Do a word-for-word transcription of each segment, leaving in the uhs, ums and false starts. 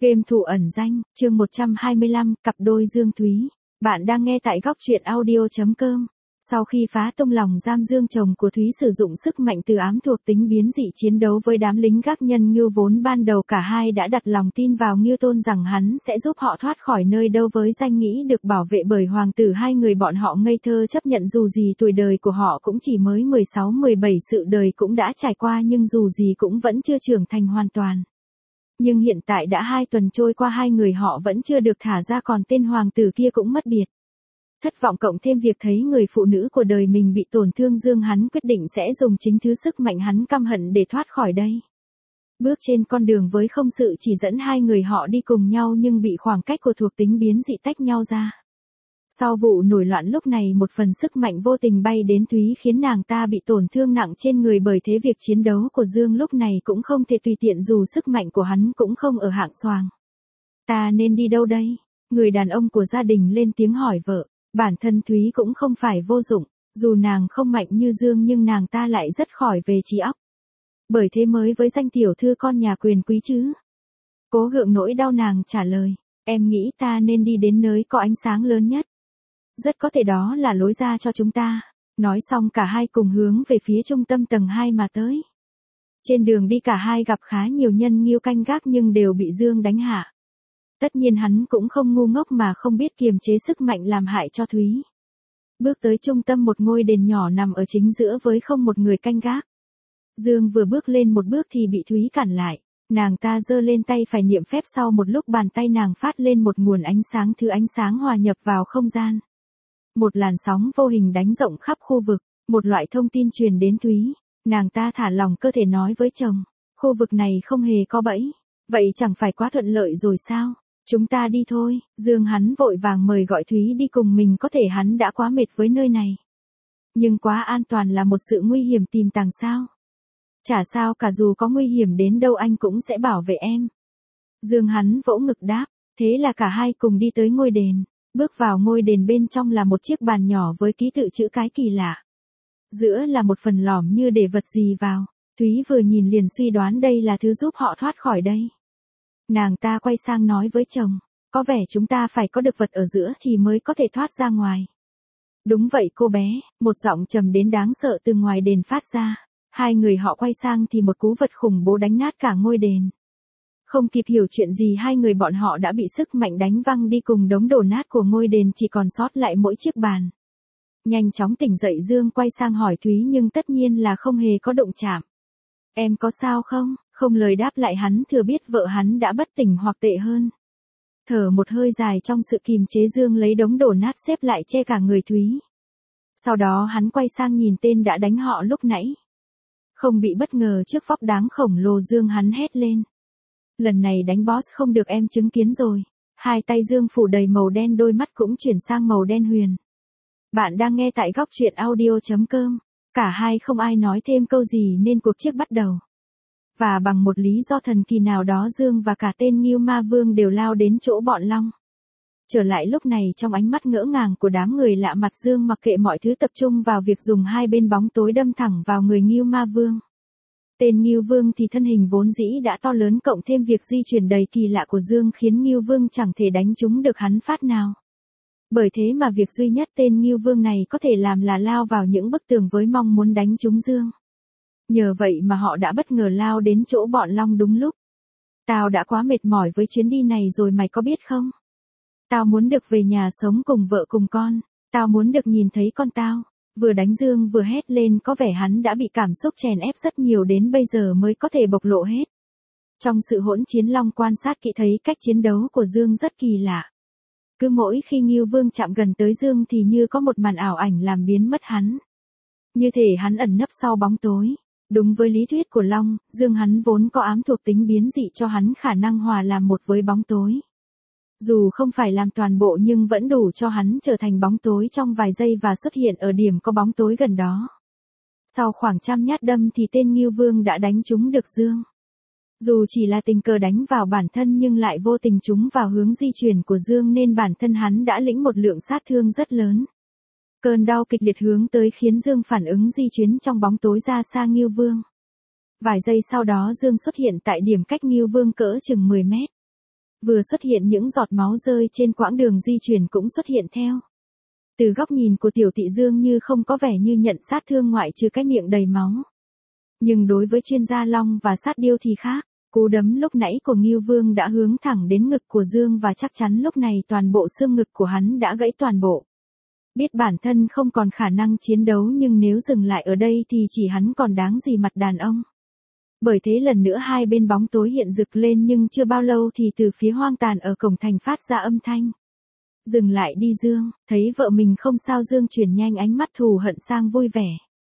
Game thủ ẩn danh, chương một trăm hai mươi lăm, cặp đôi Dương Thúy. Bạn đang nghe tại góc truyện audio chấm com. Sau khi phá tung lòng giam Dương chồng của Thúy sử dụng sức mạnh từ ám thuộc tính biến dị chiến đấu với đám lính gác nhân Ngưu, vốn ban đầu cả hai đã đặt lòng tin vào Ngưu Tôn rằng hắn sẽ giúp họ thoát khỏi nơi đâu với danh nghĩ được bảo vệ bởi hoàng tử. Hai người bọn họ ngây thơ chấp nhận dù gì tuổi đời của họ cũng chỉ mới mười sáu mười bảy, sự đời cũng đã trải qua nhưng dù gì cũng vẫn chưa trưởng thành hoàn toàn. Nhưng hiện tại đã hai tuần trôi qua, hai người họ vẫn chưa được thả ra, còn tên hoàng tử kia cũng mất biệt. Thất vọng cộng thêm việc thấy người phụ nữ của đời mình bị tổn thương, Dương hắn quyết định sẽ dùng chính thứ sức mạnh hắn căm hận để thoát khỏi đây. Bước trên con đường với không sự chỉ dẫn, hai người họ đi cùng nhau nhưng bị khoảng cách của thuộc tính biến dị tách nhau ra. Sau vụ nổi loạn lúc này, một phần sức mạnh vô tình bay đến Thúy khiến nàng ta bị tổn thương nặng trên người, bởi thế việc chiến đấu của Dương lúc này cũng không thể tùy tiện dù sức mạnh của hắn cũng không ở hạng xoàng. Ta nên đi đâu đây? Người đàn ông của gia đình lên tiếng hỏi vợ. Bản thân Thúy cũng không phải vô dụng, dù nàng không mạnh như Dương nhưng nàng ta lại rất khỏi về trí óc. Bởi thế mới với danh tiểu thư con nhà quyền quý chứ. Cố gượng nỗi đau, nàng trả lời, em nghĩ ta nên đi đến nơi có ánh sáng lớn nhất. Rất có thể đó là lối ra cho chúng ta. Nói xong cả hai cùng hướng về phía trung tâm tầng hai mà tới. Trên đường đi cả hai gặp khá nhiều nhân Ngưu canh gác nhưng đều bị Dương đánh hạ. Tất nhiên hắn cũng không ngu ngốc mà không biết kiềm chế sức mạnh làm hại cho Thúy. Bước tới trung tâm, một ngôi đền nhỏ nằm ở chính giữa với không một người canh gác. Dương vừa bước lên một bước thì bị Thúy cản lại. Nàng ta giơ lên tay phải niệm phép, sau một lúc bàn tay nàng phát lên một nguồn ánh sáng, thứ ánh sáng hòa nhập vào không gian. Một làn sóng vô hình đánh rộng khắp khu vực, một loại thông tin truyền đến Thúy. Nàng ta thả lòng cơ thể nói với chồng, khu vực này không hề có bẫy, vậy chẳng phải quá thuận lợi rồi sao? Chúng ta đi thôi. Dương hắn vội vàng mời gọi Thúy đi cùng mình, có thể hắn đã quá mệt với nơi này. Nhưng quá an toàn là một sự nguy hiểm tiềm tàng sao? Chả sao cả, dù có nguy hiểm đến đâu anh cũng sẽ bảo vệ em. Dương hắn vỗ ngực đáp, thế là cả hai cùng đi tới ngôi đền. Bước vào ngôi đền, bên trong là một chiếc bàn nhỏ với ký tự chữ cái kỳ lạ. Giữa là một phần lõm như để vật gì vào. Thúy vừa nhìn liền suy đoán đây là thứ giúp họ thoát khỏi đây. Nàng ta quay sang nói với chồng, có vẻ chúng ta phải có được vật ở giữa thì mới có thể thoát ra ngoài. Đúng vậy cô bé, một giọng trầm đến đáng sợ từ ngoài đền phát ra. Hai người họ quay sang thì một cú vật khủng bố đánh nát cả ngôi đền. Không kịp hiểu chuyện gì, hai người bọn họ đã bị sức mạnh đánh văng đi cùng đống đổ nát của ngôi đền, chỉ còn sót lại mỗi chiếc bàn. Nhanh chóng tỉnh dậy, Dương quay sang hỏi Thúy nhưng tất nhiên là không hề có động chạm. Em có sao không? Không lời đáp lại, hắn thừa biết vợ hắn đã bất tỉnh hoặc tệ hơn. Thở một hơi dài trong sự kìm chế, Dương lấy đống đổ nát xếp lại che cả người Thúy. Sau đó hắn quay sang nhìn tên đã đánh họ lúc nãy. Không bị bất ngờ trước vóc đáng khổng lồ Dương, hắn hét lên. Lần này đánh boss không được, em chứng kiến rồi. Hai tay Dương phủ đầy màu đen, đôi mắt cũng chuyển sang màu đen huyền. Bạn đang nghe tại góc truyện audio chấm com. Cả hai không ai nói thêm câu gì nên cuộc chiếc bắt đầu. Và bằng một lý do thần kỳ nào đó, Dương và cả tên Ngưu Ma Vương đều lao đến chỗ bọn Long. Trở lại lúc này, trong ánh mắt ngỡ ngàng của đám người lạ mặt, Dương mặc kệ mọi thứ, tập trung vào việc dùng hai bên bóng tối đâm thẳng vào người Ngưu Ma Vương. Tên Ngưu Vương thì thân hình vốn dĩ đã to lớn, cộng thêm việc di chuyển đầy kỳ lạ của Dương khiến Ngưu Vương chẳng thể đánh trúng được hắn phát nào. Bởi thế mà việc duy nhất tên Ngưu Vương này có thể làm là lao vào những bức tường với mong muốn đánh trúng Dương. Nhờ vậy mà họ đã bất ngờ lao đến chỗ bọn Long đúng lúc. Tao đã quá mệt mỏi với chuyến đi này rồi, mày có biết không? Tao muốn được về nhà sống cùng vợ cùng con. Tao muốn được nhìn thấy con tao. Vừa đánh Dương vừa hét lên, có vẻ hắn đã bị cảm xúc chèn ép rất nhiều đến bây giờ mới có thể bộc lộ hết. Trong sự hỗn chiến, Long quan sát kỹ thấy cách chiến đấu của Dương rất kỳ lạ. Cứ mỗi khi Ngưu Vương chạm gần tới Dương thì như có một màn ảo ảnh làm biến mất hắn. Như thể hắn ẩn nấp sau bóng tối. Đúng với lý thuyết của Long, Dương hắn vốn có ám thuộc tính biến dị cho hắn khả năng hòa làm một với bóng tối. Dù không phải làm toàn bộ nhưng vẫn đủ cho hắn trở thành bóng tối trong vài giây và xuất hiện ở điểm có bóng tối gần đó. Sau khoảng trăm nhát đâm thì tên Ngưu Vương đã đánh trúng được Dương. Dù chỉ là tình cờ đánh vào bản thân nhưng lại vô tình trúng vào hướng di chuyển của Dương nên bản thân hắn đã lĩnh một lượng sát thương rất lớn. Cơn đau kịch liệt hướng tới khiến Dương phản ứng di chuyển trong bóng tối ra xa Ngưu Vương. Vài giây sau đó Dương xuất hiện tại điểm cách Ngưu Vương cỡ chừng mười mét. Vừa xuất hiện những giọt máu rơi trên quãng đường di chuyển cũng xuất hiện theo. Từ góc nhìn của Tiểu Tỵ Dương như không có vẻ như nhận sát thương ngoại trừ cái miệng đầy máu. Nhưng đối với chuyên gia long và sát điêu thì khác. Cú đấm lúc nãy của Ngưu Vương đã hướng thẳng đến ngực của Dương và chắc chắn lúc này toàn bộ xương ngực của hắn đã gãy toàn bộ. Biết bản thân không còn khả năng chiến đấu nhưng nếu dừng lại ở đây thì chỉ hắn còn đáng gì mặt đàn ông. Bởi thế lần nữa hai bên bóng tối hiện rực lên nhưng chưa bao lâu thì từ phía hoang tàn ở cổng thành phát ra âm thanh. Dừng lại đi Dương, thấy vợ mình không sao Dương chuyển nhanh ánh mắt thù hận sang vui vẻ.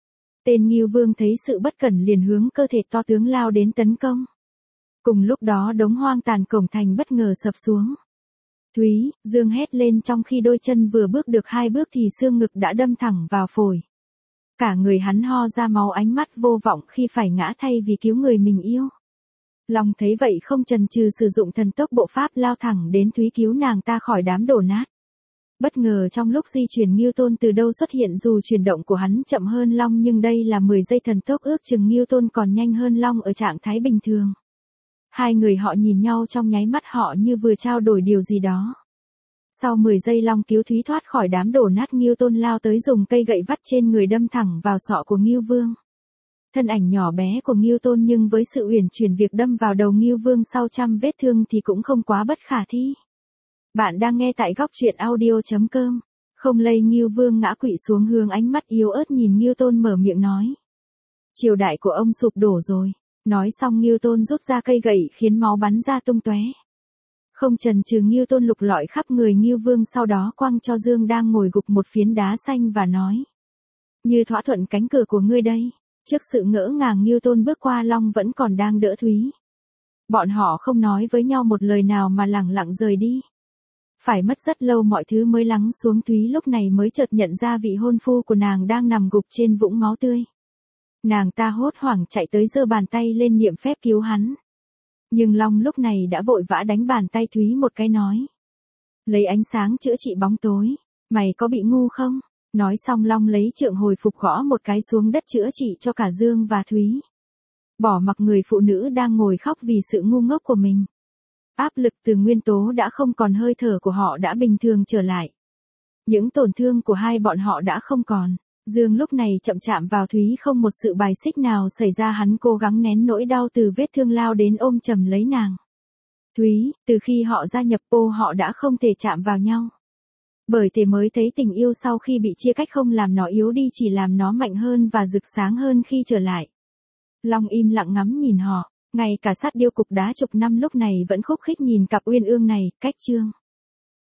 Tên Ngưu Vương thấy sự bất cẩn liền hướng cơ thể to tướng lao đến tấn công. Cùng lúc đó đống hoang tàn cổng thành bất ngờ sập xuống. Thúy, Dương hét lên trong khi đôi chân vừa bước được hai bước thì xương ngực đã đâm thẳng vào phổi. Cả người hắn ho ra máu ánh mắt vô vọng khi phải ngã thay vì cứu người mình yêu. Long thấy vậy không chần chừ sử dụng thần tốc bộ pháp lao thẳng đến Thúy cứu nàng ta khỏi đám đổ nát. Bất ngờ trong lúc di chuyển Newton từ đâu xuất hiện dù chuyển động của hắn chậm hơn Long nhưng đây là mười giây thần tốc ước chừng Newton còn nhanh hơn Long ở trạng thái bình thường. Hai người họ nhìn nhau trong nháy mắt họ như vừa trao đổi điều gì đó. Sau mười giây Long cứu Thúy thoát khỏi đám đổ nát Newton lao tới dùng cây gậy vắt trên người đâm thẳng vào sọ của Ngưu Vương. Thân ảnh nhỏ bé của Newton nhưng với sự uyển chuyển việc đâm vào đầu Ngưu Vương sau trăm vết thương thì cũng không quá bất khả thi. Bạn đang nghe tại góc truyện audio chấm com. Không lây Ngưu Vương ngã quỵ xuống hướng ánh mắt yếu ớt nhìn Newton mở miệng nói. Triều đại của ông sụp đổ rồi. Nói xong Newton rút ra cây gậy khiến máu bắn ra tung tóe. Không chần chừ Newton lục lọi khắp người Ngưu Vương sau đó quăng cho Dương đang ngồi gục một phiến đá xanh và nói. Như thỏa thuận cánh cửa của ngươi đây. Trước sự ngỡ ngàng Newton bước qua Long vẫn còn đang đỡ Thúy. Bọn họ không nói với nhau một lời nào mà lẳng lặng rời đi. Phải mất rất lâu mọi thứ mới lắng xuống Thúy lúc này mới chợt nhận ra vị hôn phu của nàng đang nằm gục trên vũng máu tươi. Nàng ta hốt hoảng chạy tới giơ bàn tay lên niệm phép cứu hắn. Nhưng Long lúc này đã vội vã đánh bàn tay Thúy một cái nói. Lấy ánh sáng chữa trị bóng tối, mày có bị ngu không? Nói xong Long lấy trượng hồi phục gõ một cái xuống đất chữa trị cho cả Dương và Thúy. Bỏ mặc người phụ nữ đang ngồi khóc vì sự ngu ngốc của mình. Áp lực từ nguyên tố đã không còn hơi thở của họ đã bình thường trở lại. Những tổn thương của hai bọn họ đã không còn. Dương lúc này chậm chạm vào Thúy không một sự bài xích nào xảy ra hắn cố gắng nén nỗi đau từ vết thương lao đến ôm chầm lấy nàng. Thúy, từ khi họ gia nhập ô họ đã không thể chạm vào nhau. Bởi thế mới thấy tình yêu sau khi bị chia cách không làm nó yếu đi chỉ làm nó mạnh hơn và rực sáng hơn khi trở lại. Long im lặng ngắm nhìn họ, ngay cả sát điêu cục đá chục năm lúc này vẫn khúc khích nhìn cặp uyên ương này, cách chương.